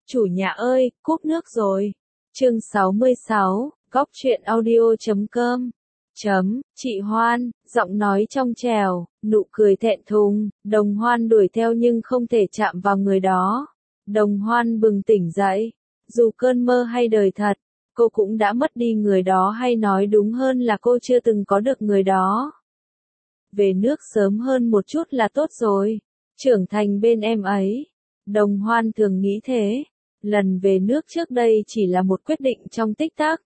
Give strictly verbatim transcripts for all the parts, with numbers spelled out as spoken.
Chủ nhà ơi, cúp nước rồi. Chương sáu mươi sáu, góc truyện audio chấm com. Chấm, chị Hoan, giọng nói trong trẻo, nụ cười thẹn thùng, Đồng Hoan đuổi theo nhưng không thể chạm vào người đó. Đồng Hoan bừng tỉnh dậy, dù cơn mơ hay đời thật, cô cũng đã mất đi người đó, hay nói đúng hơn là cô chưa từng có được người đó. Về nước sớm hơn một chút là tốt rồi, trưởng thành bên em ấy. Đồng Hoan thường nghĩ thế, lần về nước trước đây chỉ là một quyết định trong tích tắc.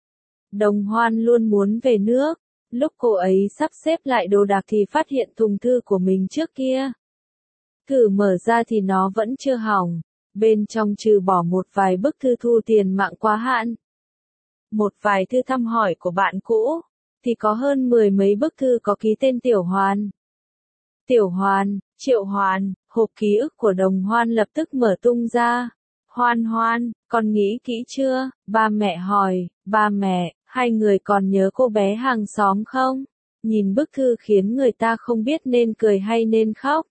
Đồng Hoan luôn muốn về nước, lúc cô ấy sắp xếp lại đồ đạc thì phát hiện thùng thư của mình trước kia. Thử mở ra thì nó vẫn chưa hỏng, bên trong trừ bỏ một vài bức thư thu tiền mạng quá hạn, một vài thư thăm hỏi của bạn cũ, thì có hơn mười mấy bức thư có ký tên Tiểu Hoan. Tiểu Hoan, Triệu Hoan, hộp ký ức của Đồng Hoan lập tức mở tung ra. Hoan Hoan, con nghĩ kỹ chưa? Ba mẹ hỏi, ba mẹ, hai người còn nhớ cô bé hàng xóm không? Nhìn bức thư khiến người ta không biết nên cười hay nên khóc.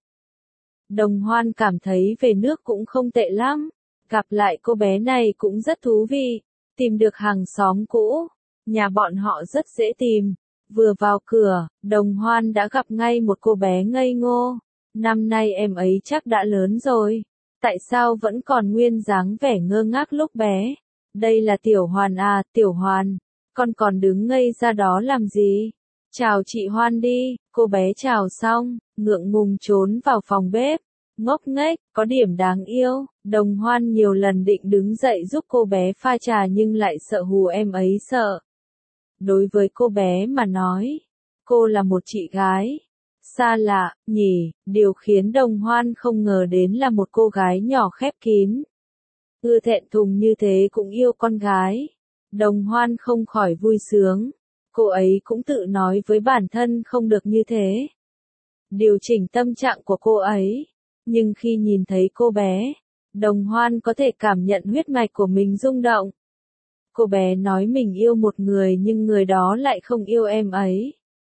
Đồng Hoan cảm thấy về nước cũng không tệ lắm, gặp lại cô bé này cũng rất thú vị, tìm được hàng xóm cũ, nhà bọn họ rất dễ tìm. Vừa vào cửa, Đồng Hoan đã gặp ngay một cô bé ngây ngô. Năm nay em ấy chắc đã lớn rồi, tại sao vẫn còn nguyên dáng vẻ ngơ ngác lúc bé? Đây là Tiểu Hoan à, Tiểu Hoan, con còn đứng ngây ra đó làm gì? Chào chị Hoan đi. Cô bé chào xong, ngượng ngùng trốn vào phòng bếp, ngốc nghếch, có điểm đáng yêu. Đồng Hoan nhiều lần định đứng dậy giúp cô bé pha trà nhưng lại sợ hù em ấy sợ. Đối với cô bé mà nói, cô là một chị gái xa lạ, nhỉ, điều khiến Đồng Hoan không ngờ đến là một cô gái nhỏ khép kín, ưa thẹn thùng như thế cũng yêu con gái. Đồng Hoan không khỏi vui sướng, cô ấy cũng tự nói với bản thân không được như thế, điều chỉnh tâm trạng của cô ấy. Nhưng khi nhìn thấy cô bé, Đồng Hoan có thể cảm nhận huyết mạch của mình rung động. Cô bé nói mình yêu một người nhưng người đó lại không yêu em ấy.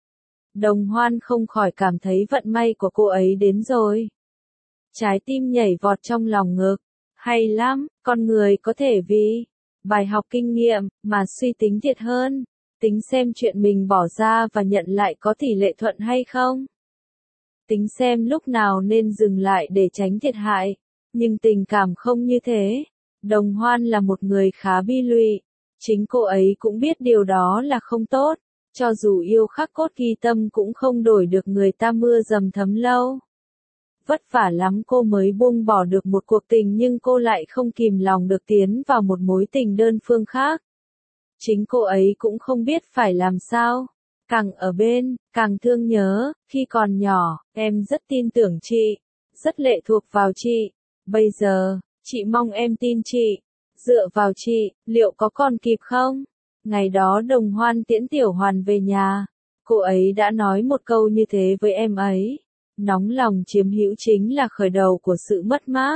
Đồng Hoan không khỏi cảm thấy vận may của cô ấy đến rồi. Trái tim nhảy vọt trong lòng ngực. Hay lắm, con người có thể vì bài học kinh nghiệm mà suy tính thiệt hơn, tính xem chuyện mình bỏ ra và nhận lại có tỷ lệ thuận hay không. Tính xem lúc nào nên dừng lại để tránh thiệt hại. Nhưng tình cảm không như thế. Đồng Hoan là một người khá bi lụy. Chính cô ấy cũng biết điều đó là không tốt. Cho dù yêu khắc cốt ghi tâm cũng không đổi được người ta mưa dầm thấm lâu. Vất vả lắm cô mới buông bỏ được một cuộc tình nhưng cô lại không kìm lòng được tiến vào một mối tình đơn phương khác. Chính cô ấy cũng không biết phải làm sao. Càng ở bên, càng thương nhớ. Khi còn nhỏ, em rất tin tưởng chị, rất lệ thuộc vào chị. Bây giờ, chị mong em tin chị. Dựa vào chị, liệu có còn kịp không? Ngày đó Đồng Hoan tiễn Tiểu Hoan về nhà, cô ấy đã nói một câu như thế với em ấy. Nóng lòng chiếm hữu chính là khởi đầu của sự mất mát.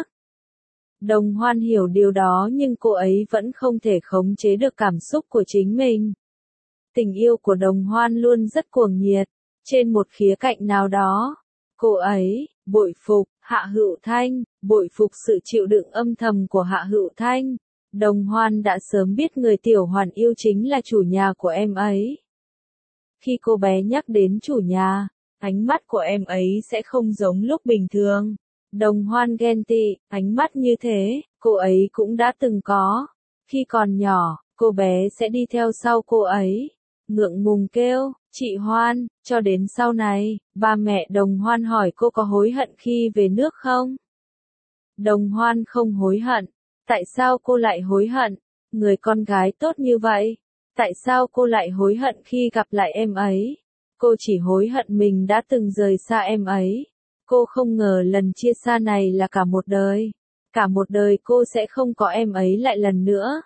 Đồng Hoan hiểu điều đó nhưng cô ấy vẫn không thể khống chế được cảm xúc của chính mình. Tình yêu của Đồng Hoan luôn rất cuồng nhiệt. Trên một khía cạnh nào đó, cô ấy bội phục Hạ Hữu Thanh, bội phục sự chịu đựng âm thầm của Hạ Hữu Thanh. Đồng Hoan đã sớm biết người Tiểu Hoan yêu chính là chủ nhà của em ấy. Khi cô bé nhắc đến chủ nhà, ánh mắt của em ấy sẽ không giống lúc bình thường. Đồng Hoan ghen tị, ánh mắt như thế, cô ấy cũng đã từng có. Khi còn nhỏ, cô bé sẽ đi theo sau cô ấy, ngượng ngùng kêu, chị Hoan, cho đến sau này, ba mẹ Đồng Hoan hỏi cô có hối hận khi về nước không? Đồng Hoan không hối hận. Tại sao cô lại hối hận? Người con gái tốt như vậy, tại sao cô lại hối hận khi gặp lại em ấy? Cô chỉ hối hận mình đã từng rời xa em ấy. Cô không ngờ lần chia xa này là cả một đời. Cả một đời cô sẽ không có em ấy lại lần nữa.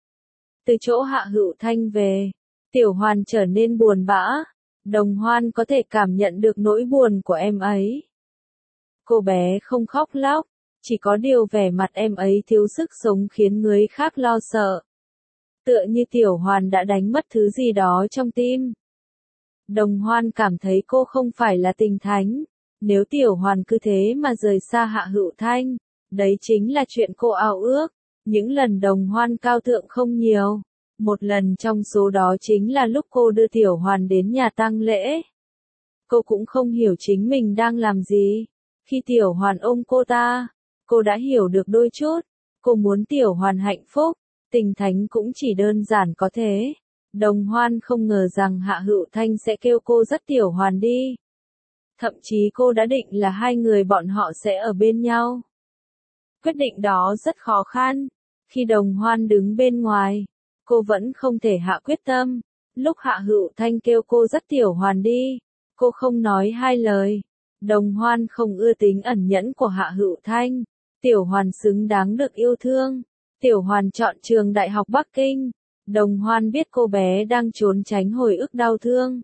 Từ chỗ Hạ Hữu Thanh về, Tiểu Hoan trở nên buồn bã. Đồng Hoan có thể cảm nhận được nỗi buồn của em ấy. Cô bé không khóc lóc, chỉ có điều vẻ mặt em ấy thiếu sức sống khiến người khác lo sợ. Tựa như Tiểu Hoan đã đánh mất thứ gì đó trong tim. Đồng Hoan cảm thấy cô không phải là tình thánh. Nếu Tiểu Hoan cứ thế mà rời xa Hạ Hữu Thanh, đấy chính là chuyện cô ao ước. Những lần đồng hoan cao thượng không nhiều. Một lần trong số đó chính là lúc cô đưa Tiểu Hoàn đến nhà tang lễ. Cô cũng không hiểu chính mình đang làm gì. Khi Tiểu Hoàn ôm cô ta, cô đã hiểu được đôi chút. Cô muốn Tiểu Hoàn hạnh phúc, tình thánh cũng chỉ đơn giản có thế. Đồng hoan không ngờ rằng Hạ Hữu Thanh sẽ kêu cô dắt Tiểu Hoàn đi. Thậm chí cô đã định là hai người bọn họ sẽ ở bên nhau. Quyết định đó rất khó khăn. Khi đồng hoan đứng bên ngoài, cô vẫn không thể hạ quyết tâm. Lúc Hạ Hữu Thanh kêu cô dắt Tiểu Hoàn đi, cô không nói hai lời. Đồng hoan không ưa tính ẩn nhẫn của Hạ Hữu Thanh. Tiểu Hoàn xứng đáng được yêu thương. Tiểu Hoàn chọn trường Đại học Bắc Kinh. Đồng hoan biết cô bé đang trốn tránh hồi ức đau thương.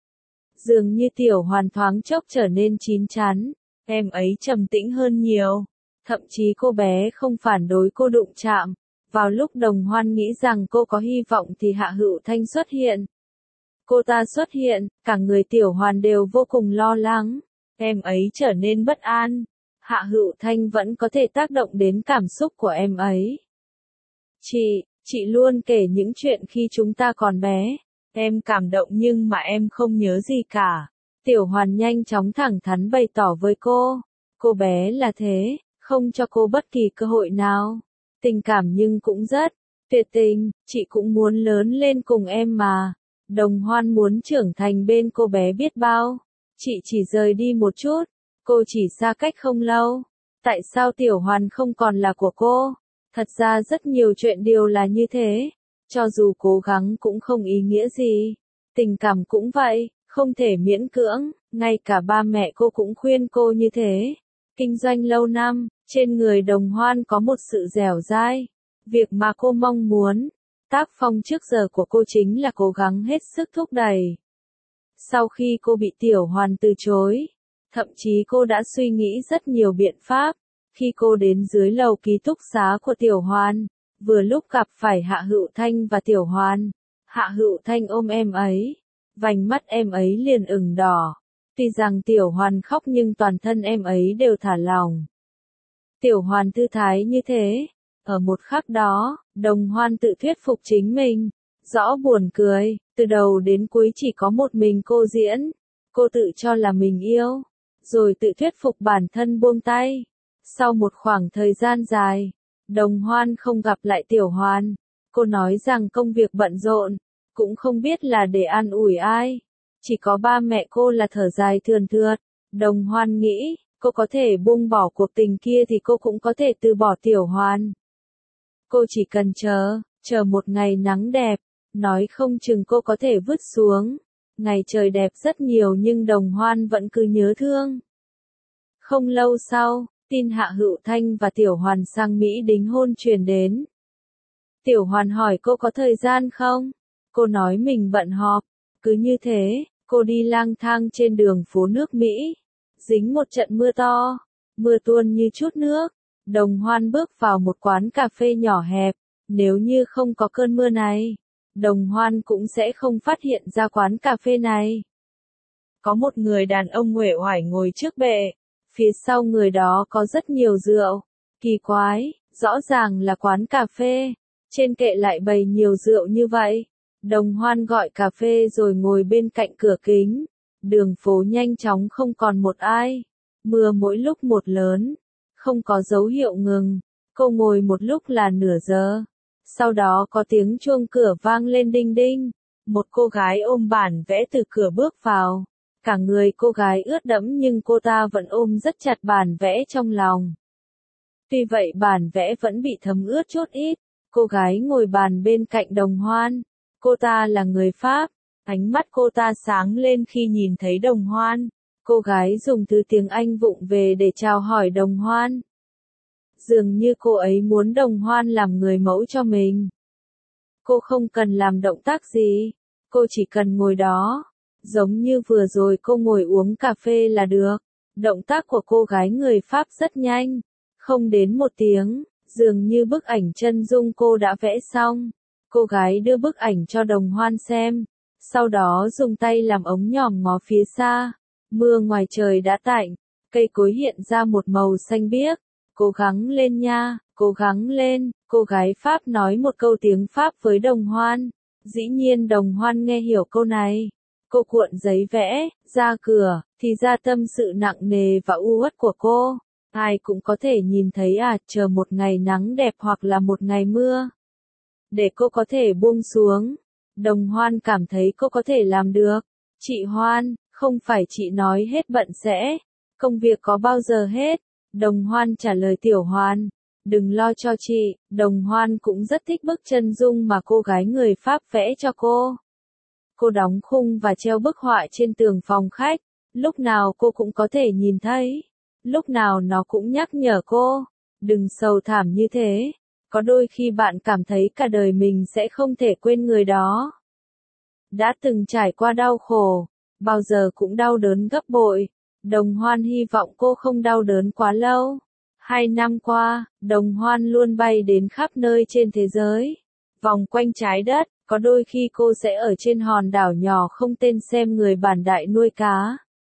Dường như Tiểu Hoàn thoáng chốc trở nên chín chắn. Em ấy trầm tĩnh hơn nhiều. Thậm chí cô bé không phản đối cô đụng chạm. Vào lúc đồng hoan nghĩ rằng cô có hy vọng thì Hạ Hữu Thanh xuất hiện. Cô ta xuất hiện, cả người Tiểu Hoàn đều vô cùng lo lắng. Em ấy trở nên bất an. Hạ Hữu Thanh vẫn có thể tác động đến cảm xúc của em ấy. Chị, chị luôn kể những chuyện khi chúng ta còn bé. Em cảm động nhưng mà em không nhớ gì cả. Tiểu Hoàn nhanh chóng thẳng thắn bày tỏ với cô. Cô bé là thế, không cho cô bất kỳ cơ hội nào. Tình cảm nhưng cũng rất tuyệt tình, chị cũng muốn lớn lên cùng em mà. Đồng hoan muốn trưởng thành bên cô bé biết bao. Chị chỉ rời đi một chút, cô chỉ xa cách không lâu. Tại sao Tiểu Hoàn không còn là của cô? Thật ra rất nhiều chuyện đều là như thế. Cho dù cố gắng cũng không ý nghĩa gì. Tình cảm cũng vậy, không thể miễn cưỡng. Ngay cả ba mẹ cô cũng khuyên cô như thế. Kinh doanh lâu năm, trên người đồng hoan có một sự dẻo dai. Việc mà cô mong muốn. Tác phong trước giờ của cô chính là cố gắng hết sức thúc đẩy. Sau khi cô bị Tiểu Hoàn từ chối, thậm chí cô đã suy nghĩ rất nhiều biện pháp. Khi cô đến dưới lầu ký túc xá của Tiểu Hoàn, vừa lúc gặp phải Hạ Hữu Thanh và Tiểu Hoàn. Hạ Hữu Thanh ôm em ấy, vành mắt em ấy liền ửng đỏ. Tuy rằng Tiểu Hoàn khóc nhưng toàn thân em ấy đều thả lỏng. Tiểu Hoàn thư thái như thế. Ở một khắc đó, đồng hoan tự thuyết phục chính mình. Rõ buồn cười, từ đầu đến cuối chỉ có một mình cô diễn. Cô tự cho là mình yêu, rồi tự thuyết phục bản thân buông tay. Sau một khoảng thời gian dài, đồng hoan không gặp lại Tiểu Hoàn. Cô nói rằng công việc bận rộn, cũng không biết là để an ủi ai. Chỉ có ba mẹ cô là thở dài thườn thượt. Đồng hoan nghĩ, cô có thể buông bỏ cuộc tình kia thì cô cũng có thể từ bỏ Tiểu Hoàn. Cô chỉ cần chờ, chờ một ngày nắng đẹp, nói không chừng cô có thể vứt xuống. Ngày trời đẹp rất nhiều nhưng đồng hoan vẫn cứ nhớ thương. Không lâu sau, tin Hạ Hữu Thanh và Tiểu Hoàn sang Mỹ đính hôn truyền đến. Tiểu Hoàn hỏi cô có thời gian không? Cô nói mình bận họp. Cứ như thế, cô đi lang thang trên đường phố nước Mỹ. Dính một trận mưa to, mưa tuôn như chút nước. Đồng hoan bước vào một quán cà phê nhỏ hẹp. Nếu như không có cơn mưa này, đồng hoan cũng sẽ không phát hiện ra quán cà phê này. Có một người đàn ông uể oải ngồi trước bệ. Phía sau người đó có rất nhiều rượu. Kỳ quái, rõ ràng là quán cà phê. Trên kệ lại bày nhiều rượu như vậy. Đồng hoan gọi cà phê rồi ngồi bên cạnh cửa kính. Đường phố nhanh chóng không còn một ai. Mưa mỗi lúc một lớn. Không có dấu hiệu ngừng. Cô ngồi một lúc là nửa giờ. Sau đó có tiếng chuông cửa vang lên đinh đinh. Một cô gái ôm bản vẽ từ cửa bước vào. Cả người cô gái ướt đẫm nhưng cô ta vẫn ôm rất chặt bản vẽ trong lòng. Tuy vậy bản vẽ vẫn bị thấm ướt chút ít. Cô gái ngồi bàn bên cạnh đồng hoan. Cô ta là người Pháp. Ánh mắt cô ta sáng lên khi nhìn thấy đồng hoan. Cô gái dùng từ tiếng Anh vụng về để chào hỏi đồng hoan. Dường như cô ấy muốn đồng hoan làm người mẫu cho mình. Cô không cần làm động tác gì. Cô chỉ cần ngồi đó. Giống như vừa rồi cô ngồi uống cà phê là được. Động tác của cô gái người Pháp rất nhanh. Không đến một tiếng, dường như bức ảnh chân dung cô đã vẽ xong. Cô gái đưa bức ảnh cho đồng hoan xem. Sau đó dùng tay làm ống nhòm ngó phía xa. Mưa ngoài trời đã tạnh. Cây cối hiện ra một màu xanh biếc. Cố gắng lên nha, cố gắng lên, cô gái Pháp nói một câu tiếng Pháp với Đồng Hoan. Dĩ nhiên Đồng Hoan nghe hiểu câu này. Cô cuộn giấy vẽ, ra cửa, thì ra tâm sự nặng nề và u uất của cô. Ai cũng có thể nhìn thấy à, chờ một ngày nắng đẹp hoặc là một ngày mưa. Để cô có thể buông xuống. Đồng Hoan cảm thấy cô có thể làm được. Chị Hoan, không phải chị nói hết bận sẽ. Công việc có bao giờ hết? Đồng Hoan trả lời Tiểu Hoan. Đừng lo cho chị, Đồng Hoan cũng rất thích bức chân dung mà cô gái người Pháp vẽ cho cô. Cô đóng khung và treo bức họa trên tường phòng khách. Lúc nào cô cũng có thể nhìn thấy. Lúc nào nó cũng nhắc nhở cô. Đừng sầu thảm như thế. Có đôi khi bạn cảm thấy cả đời mình sẽ không thể quên người đó. Đã từng trải qua đau khổ, bao giờ cũng đau đớn gấp bội. Đồng Hoan hy vọng cô không đau đớn quá lâu. Hai năm qua, Đồng Hoan luôn bay đến khắp nơi trên thế giới. Vòng quanh trái đất, có đôi khi cô sẽ ở trên hòn đảo nhỏ không tên xem người bản đại nuôi cá.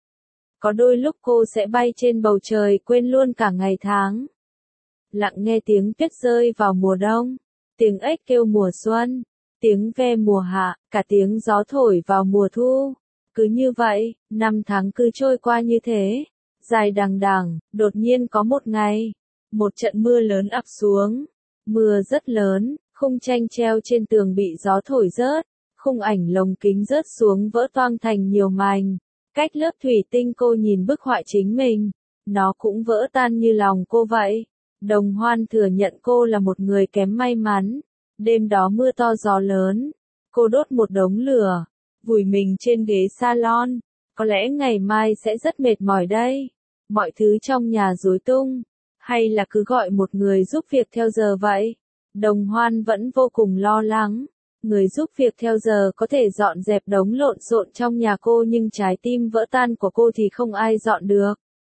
Có đôi lúc cô sẽ bay trên bầu trời quên luôn cả ngày tháng. Lặng nghe tiếng tuyết rơi vào mùa đông, tiếng ếch kêu mùa xuân, tiếng ve mùa hạ, cả tiếng gió thổi vào mùa thu. Cứ như vậy, năm tháng cứ trôi qua như thế, dài đằng đằng, đột nhiên có một ngày, một trận mưa lớn ập xuống. Mưa rất lớn, khung tranh treo trên tường bị gió thổi rớt, khung ảnh lồng kính rớt xuống vỡ toang thành nhiều mảnh. Cách lớp thủy tinh cô nhìn bức họa chính mình, nó cũng vỡ tan như lòng cô vậy. Đồng Hoan thừa nhận cô là một người kém may mắn. Đêm đó mưa to gió lớn, cô đốt một đống lửa, vùi mình trên ghế salon. Có lẽ ngày mai sẽ rất mệt mỏi đây. Mọi thứ trong nhà rối tung. Hay là cứ gọi một người giúp việc theo giờ vậy? Đồng Hoan vẫn vô cùng lo lắng. Người giúp việc theo giờ có thể dọn dẹp đống lộn xộn trong nhà cô nhưng trái tim vỡ tan của cô thì không ai dọn được.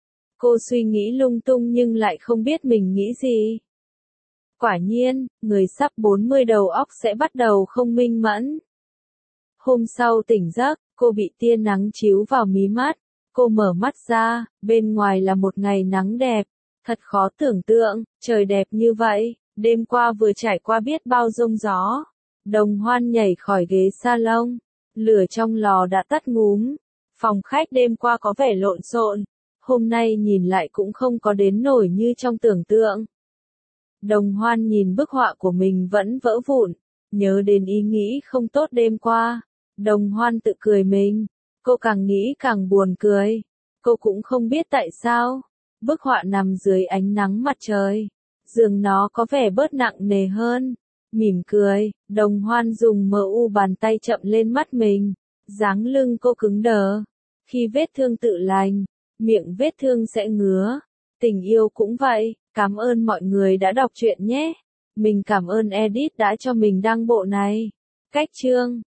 Cô suy nghĩ lung tung nhưng lại không biết mình nghĩ gì. Quả nhiên, người sắp bốn mươi đầu óc sẽ bắt đầu không minh mẫn. Hôm sau tỉnh giấc, cô bị tia nắng chiếu vào mí mắt. Cô mở mắt ra, bên ngoài là một ngày nắng đẹp. Thật khó tưởng tượng, trời đẹp như vậy, đêm qua vừa trải qua biết bao giông gió. Đồng Hoan nhảy khỏi ghế salon, lửa trong lò đã tắt ngúm. Phòng khách đêm qua có vẻ lộn xộn, hôm nay nhìn lại cũng không có đến nổi như trong tưởng tượng. Đồng Hoan nhìn bức họa của mình vẫn vỡ vụn, nhớ đến ý nghĩ không tốt đêm qua. Đồng Hoan tự cười mình, cô càng nghĩ càng buồn cười. Cô cũng không biết tại sao, bức họa nằm dưới ánh nắng mặt trời, giường nó có vẻ bớt nặng nề hơn. Mỉm cười, Đồng Hoan dùng mờ u bàn tay chậm lên mắt mình, dáng lưng cô cứng đờ. Khi vết thương tự lành, miệng vết thương sẽ ngứa. Tình yêu cũng vậy, cảm ơn mọi người đã đọc truyện nhé. Mình cảm ơn Edit đã cho mình đăng bộ này. Cách chương